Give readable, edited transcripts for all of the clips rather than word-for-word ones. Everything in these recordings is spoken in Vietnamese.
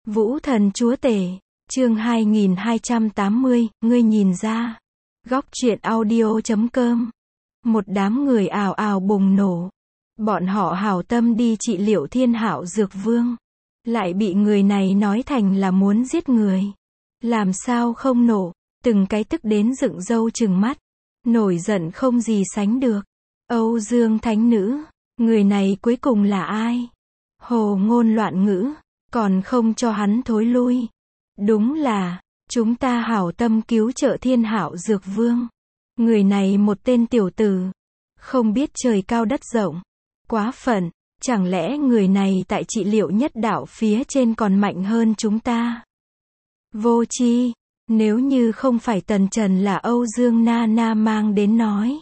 Vũ thần chúa tể, chương 2280, ngươi nhìn ra. Góc truyện audio.com. Một đám người ào ào bùng nổ. Bọn họ hảo tâm đi trị liệu Thiên Hạo Dược Vương. Lại bị người này nói thành là muốn giết người. Làm sao không nổ, từng cái tức đến dựng râu trừng mắt. Nổi giận không gì sánh được. Âu Dương Thánh Nữ, người này cuối cùng là ai? Hồ ngôn loạn ngữ, còn không cho hắn thối lui. Đúng là, chúng ta hảo tâm cứu trợ Thiên Hạo Dược Vương. Người này một tên tiểu tử, không biết trời cao đất rộng. Quá phận, chẳng lẽ người này tại trị liệu nhất đạo phía trên còn mạnh hơn chúng ta? Vô tri, nếu như không phải Tần Trần là Âu Dương Nana mang đến nói,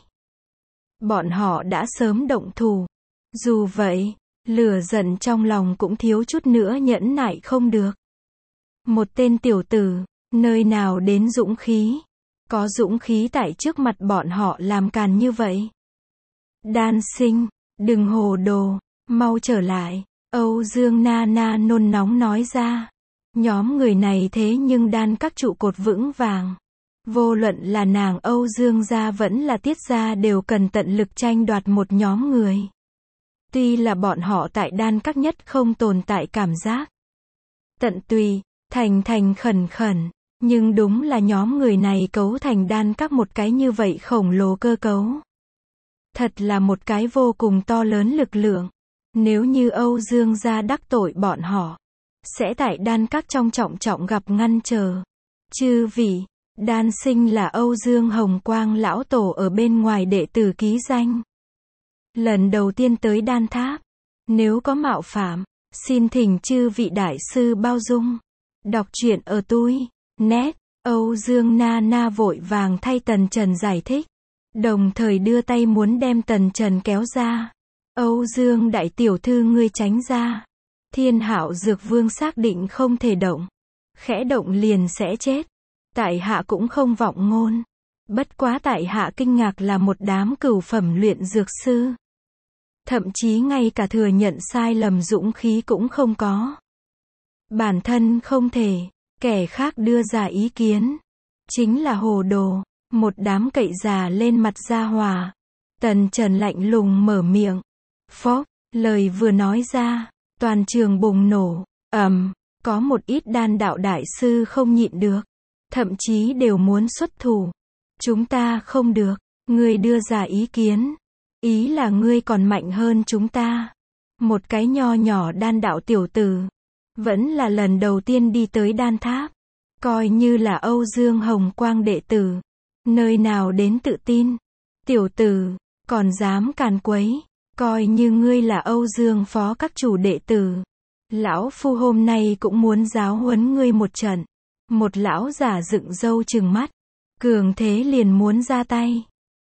bọn họ đã sớm động thủ. Dù vậy, lửa giận trong lòng cũng thiếu chút nữa nhẫn nại không được. Một tên tiểu tử, nơi nào đến dũng khí? Có dũng khí tại trước mặt bọn họ làm càn như vậy? Đan Sinh, đừng hồ đồ, mau trở lại. Âu Dương Nana nôn nóng nói ra. Nhóm người này thế nhưng đan các trụ cột vững vàng. Vô luận là nàng Âu Dương gia vẫn là Tiết gia đều cần tận lực tranh đoạt một nhóm người. Tuy là bọn họ tại đan các nhất không tồn tại cảm giác tận tùy, thành khẩn khẩn, nhưng đúng là nhóm người này cấu thành đan các một cái như vậy khổng lồ cơ cấu. Thật là một cái vô cùng to lớn lực lượng. Nếu như Âu Dương gia đắc tội bọn họ, sẽ tại đan các trong trọng gặp ngăn trở. Chư vị, Đan Sinh là Âu Dương Hồng Quang lão tổ ở bên ngoài đệ tử ký danh. Lần đầu tiên tới đan tháp. Nếu có mạo phạm, xin thỉnh chư vị đại sư bao dung. Đọc truyện ở tui. Net, Âu Dương Nana vội vàng thay Tần Trần giải thích. Đồng thời đưa tay muốn đem Tần Trần kéo ra. Âu Dương đại tiểu thư ngươi tránh ra. Thiên Hạo Dược Vương xác định không thể động. Khẽ động liền sẽ chết. Tại hạ cũng không vọng ngôn. Bất quá tại hạ kinh ngạc là một đám cửu phẩm luyện dược sư. Thậm chí ngay cả thừa nhận sai lầm dũng khí cũng không có. Bản thân không thể, kẻ khác đưa ra ý kiến. Chính là hồ đồ, một đám cậy già lên mặt gia hòa. Tần Trần lạnh lùng mở miệng. Phốc, lời vừa nói ra, toàn trường bùng nổ, có một ít đan đạo đại sư không nhịn được. Thậm chí đều muốn xuất thủ. Chúng ta không được, ngươi đưa ra ý kiến. Ý là ngươi còn mạnh hơn chúng ta. Một cái nho nhỏ đan đạo tiểu tử. Vẫn là lần đầu tiên đi tới đan tháp. Coi như là Âu Dương Hồng Quang đệ tử. Nơi nào đến tự tin. Tiểu tử, còn dám càn quấy. Coi như ngươi là Âu Dương phó các chủ đệ tử. Lão phu hôm nay cũng muốn giáo huấn ngươi một trận. Một lão giả dựng râu trừng mắt. Cường thế liền muốn ra tay.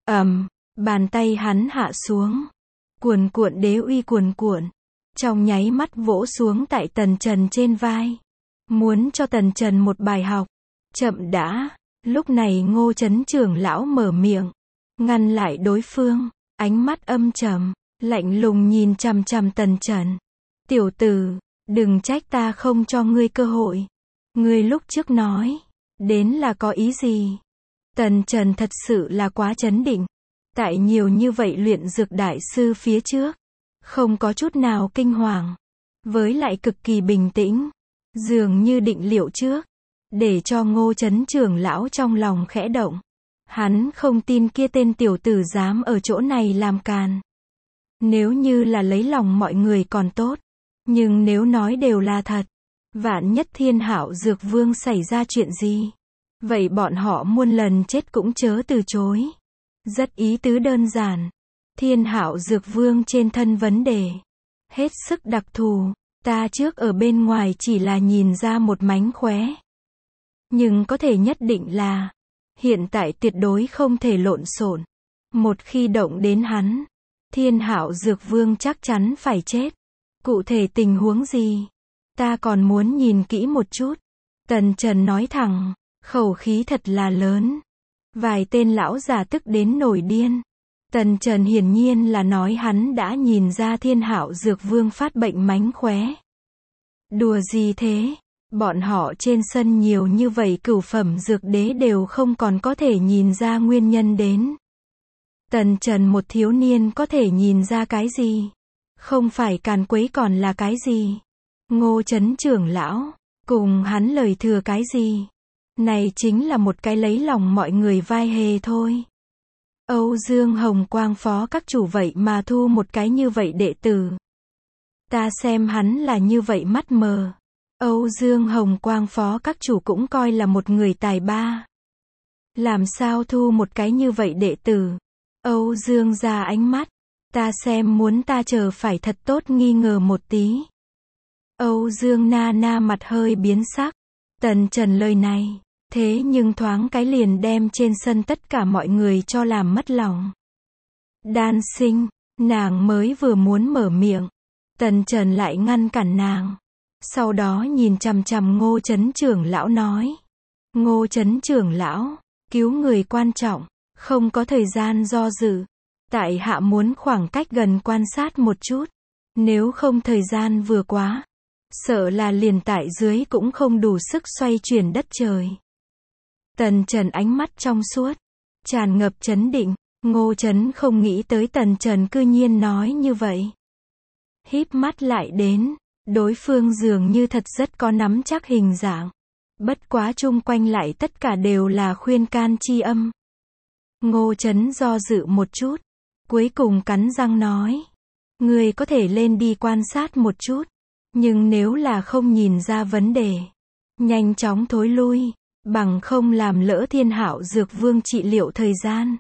Bàn tay hắn hạ xuống. Cuồn cuộn đế uy cuồn cuộn. Trong nháy mắt vỗ xuống tại Tần Trần trên vai. Muốn cho Tần Trần một bài học. Chậm đã. Lúc này Ngô Chấn trưởng lão mở miệng. Ngăn lại đối phương. Ánh mắt âm trầm. Lạnh lùng nhìn chằm chằm Tần Trần. Tiểu tử, đừng trách ta không cho ngươi cơ hội. Ngươi lúc trước nói. Đến là có ý gì? Tần Trần thật sự là quá trấn định. Tại nhiều như vậy luyện dược đại sư phía trước. Không có chút nào kinh hoàng. Với lại cực kỳ bình tĩnh. Dường như định liệu trước. Để cho Ngô Chấn trưởng lão trong lòng khẽ động. Hắn không tin kia tên tiểu tử dám ở chỗ này làm càn. Nếu như là lấy lòng mọi người còn tốt. Nhưng nếu nói đều là thật. Vạn nhất Thiên Hạo Dược Vương xảy ra chuyện gì? Vậy bọn họ muôn lần chết cũng chớ từ chối. Rất ý tứ đơn giản. Thiên Hạo Dược Vương trên thân vấn đề. Hết sức đặc thù. Ta trước ở bên ngoài chỉ là nhìn ra một mánh khóe. Nhưng có thể nhất định là. Hiện tại tuyệt đối không thể lộn xộn. Một khi động đến hắn. Thiên Hạo Dược Vương chắc chắn phải chết. Cụ thể tình huống gì? Ta còn muốn nhìn kỹ một chút. Tần Trần nói thẳng. Khẩu khí thật là lớn. Vài tên lão già tức đến nổi điên. Tần Trần hiển nhiên là nói hắn đã nhìn ra Thiên Hạo Dược Vương phát bệnh mánh khóe. Đùa gì thế? Bọn họ trên sân nhiều như vậy cửu phẩm dược đế đều không còn có thể nhìn ra nguyên nhân đến. Tần Trần một thiếu niên có thể nhìn ra cái gì? Không phải càn quấy còn là cái gì? Ngô Chấn trưởng lão, cùng hắn lời thừa cái gì? Này chính là một cái lấy lòng mọi người vai hề thôi. Âu Dương Hồng Quang phó các chủ vậy mà thu một cái như vậy đệ tử. Ta xem hắn là như vậy mắt mờ. Âu Dương Hồng Quang phó các chủ cũng coi là một người tài ba. Làm sao thu một cái như vậy đệ tử? Âu Dương ra ánh mắt. Ta xem muốn ta chờ phải thật tốt nghi ngờ một tí. Âu Dương na na mặt hơi biến sắc. Tần Trần lời này, thế nhưng thoáng cái liền đem trên sân tất cả mọi người cho làm mất lòng. Đan Sinh, nàng mới vừa muốn mở miệng. Tần Trần lại ngăn cản nàng. Sau đó nhìn chằm chằm Ngô Chấn trưởng lão nói. Ngô Chấn trưởng lão, cứu người quan trọng, không có thời gian do dự. Tại hạ muốn khoảng cách gần quan sát một chút. Nếu không thời gian vừa quá, sợ là liền tại dưới cũng không đủ sức xoay chuyển đất trời. Tần Trần ánh mắt trong suốt, tràn ngập chấn định. Ngô Chấn không nghĩ tới Tần Trần cư nhiên nói như vậy. Híp mắt lại đến, đối phương dường như thật rất có nắm chắc hình dạng. Bất quá chung quanh lại tất cả đều là khuyên can chi âm. Ngô Chấn do dự một chút, cuối cùng cắn răng nói. Người có thể lên đi quan sát một chút, nhưng nếu là không nhìn ra vấn đề, nhanh chóng thối lui, bằng không làm lỡ Thiên Hạo Dược Vương trị liệu thời gian.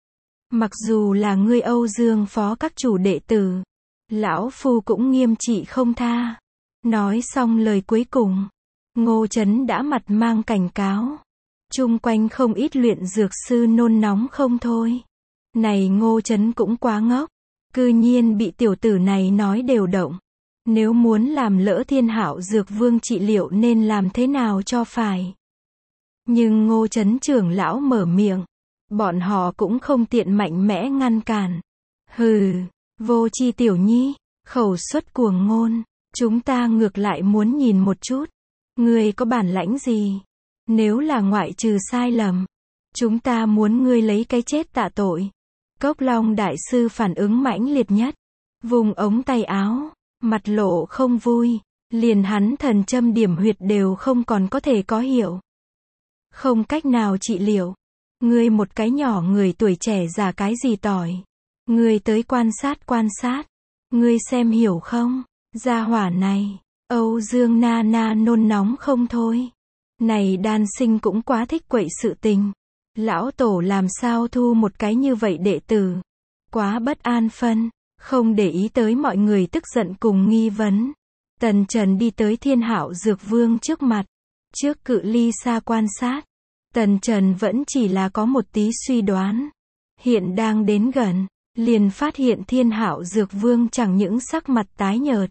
Mặc dù là ngươi Âu Dương phó các chủ đệ tử, lão phu cũng nghiêm trị không tha. Nói xong lời cuối cùng, Ngô Chấn đã mặt mang cảnh cáo. Chung quanh không ít luyện dược sư nôn nóng không thôi. Này Ngô Chấn cũng quá ngốc, cư nhiên bị tiểu tử này nói đều động. Nếu muốn làm lỡ Thiên Hạo Dược Vương trị liệu nên làm thế nào cho phải. Nhưng Ngô Chấn trưởng lão mở miệng, bọn họ cũng không tiện mạnh mẽ ngăn cản. Hừ, vô tri tiểu nhi, khẩu xuất cuồng ngôn, chúng ta ngược lại muốn nhìn một chút. Ngươi có bản lãnh gì? Nếu là ngoại trừ sai lầm, chúng ta muốn ngươi lấy cái chết tạ tội. Cốc Long đại sư phản ứng mãnh liệt nhất, vùng ống tay áo, mặt lộ không vui, liền hắn thần châm điểm huyệt đều không còn có thể có hiệu. Không cách nào trị liệu. Ngươi một cái nhỏ người tuổi trẻ già cái gì tỏi. Ngươi tới quan sát. Ngươi xem hiểu không? Gia hỏa này, Âu Dương na na nôn nóng không thôi. Này Đan Sinh cũng quá thích quậy sự tình. Lão tổ làm sao thu một cái như vậy đệ tử. Quá bất an phân, không để ý tới mọi người tức giận cùng nghi vấn. Tần Trần đi tới Thiên Hạo Dược Vương trước mặt. Trước cự ly xa quan sát, Tần Trần vẫn chỉ là có một tí suy đoán. Hiện đang đến gần, liền phát hiện Thiên Hạo Dược Vương chẳng những sắc mặt tái nhợt,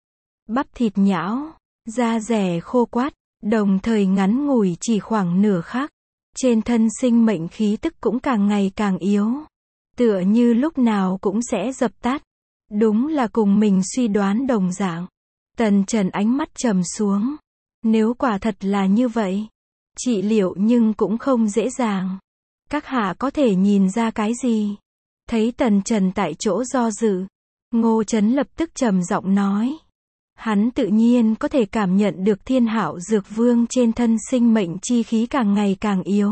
bắp thịt nhão, da rẻ khô quắt, đồng thời ngắn ngủi chỉ khoảng nửa khắc. Trên thân sinh mệnh khí tức cũng càng ngày càng yếu. Tựa như lúc nào cũng sẽ dập tắt. Đúng là cùng mình suy đoán đồng dạng. Tần Trần ánh mắt trầm xuống. Nếu quả thật là như vậy, trị liệu nhưng cũng không dễ dàng. Các hạ có thể nhìn ra cái gì? Thấy Tần Trần tại chỗ do dự, Ngô Chấn lập tức trầm giọng nói. Hắn tự nhiên có thể cảm nhận được Thiên Hạo Dược Vương trên thân sinh mệnh chi khí càng ngày càng yếu.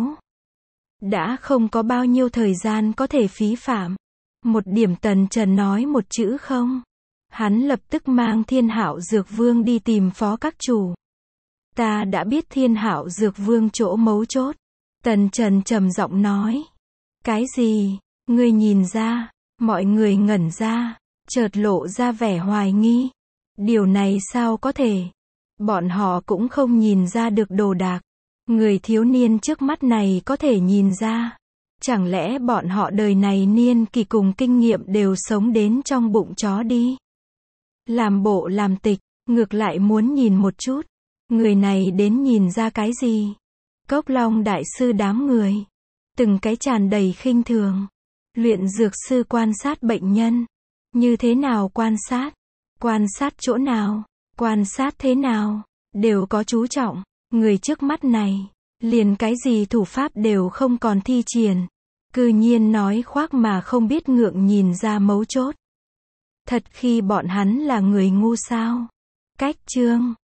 Đã không có bao nhiêu thời gian có thể phí phạm. Một điểm Tần Trần nói một chữ không. Hắn lập tức mang Thiên Hạo Dược Vương đi tìm phó các chủ. Ta đã biết Thiên Hạo Dược Vương chỗ mấu chốt. Tần Trần trầm giọng nói. Cái gì? Ngươi nhìn ra? Mọi người ngẩn ra, chợt lộ ra vẻ hoài nghi. Điều này sao có thể? Bọn họ cũng không nhìn ra được đồ đạc. Người thiếu niên trước mắt này có thể nhìn ra. Chẳng lẽ bọn họ đời này niên kỳ cùng kinh nghiệm đều sống đến trong bụng chó đi? Làm bộ làm tịch, ngược lại muốn nhìn một chút. Người này đến nhìn ra cái gì? Cốc Long đại sư đám người, từng cái tràn đầy khinh thường. Luyện dược sư quan sát bệnh nhân. Như thế nào quan sát? Quan sát chỗ nào? Quan sát thế nào? đều có chú trọng. Người trước mắt này, liền cái gì thủ pháp đều không còn thi triển. Cư nhiên nói khoác mà không biết ngượng nhìn ra mấu chốt. Thật khi bọn hắn là người ngu sao? Cách chương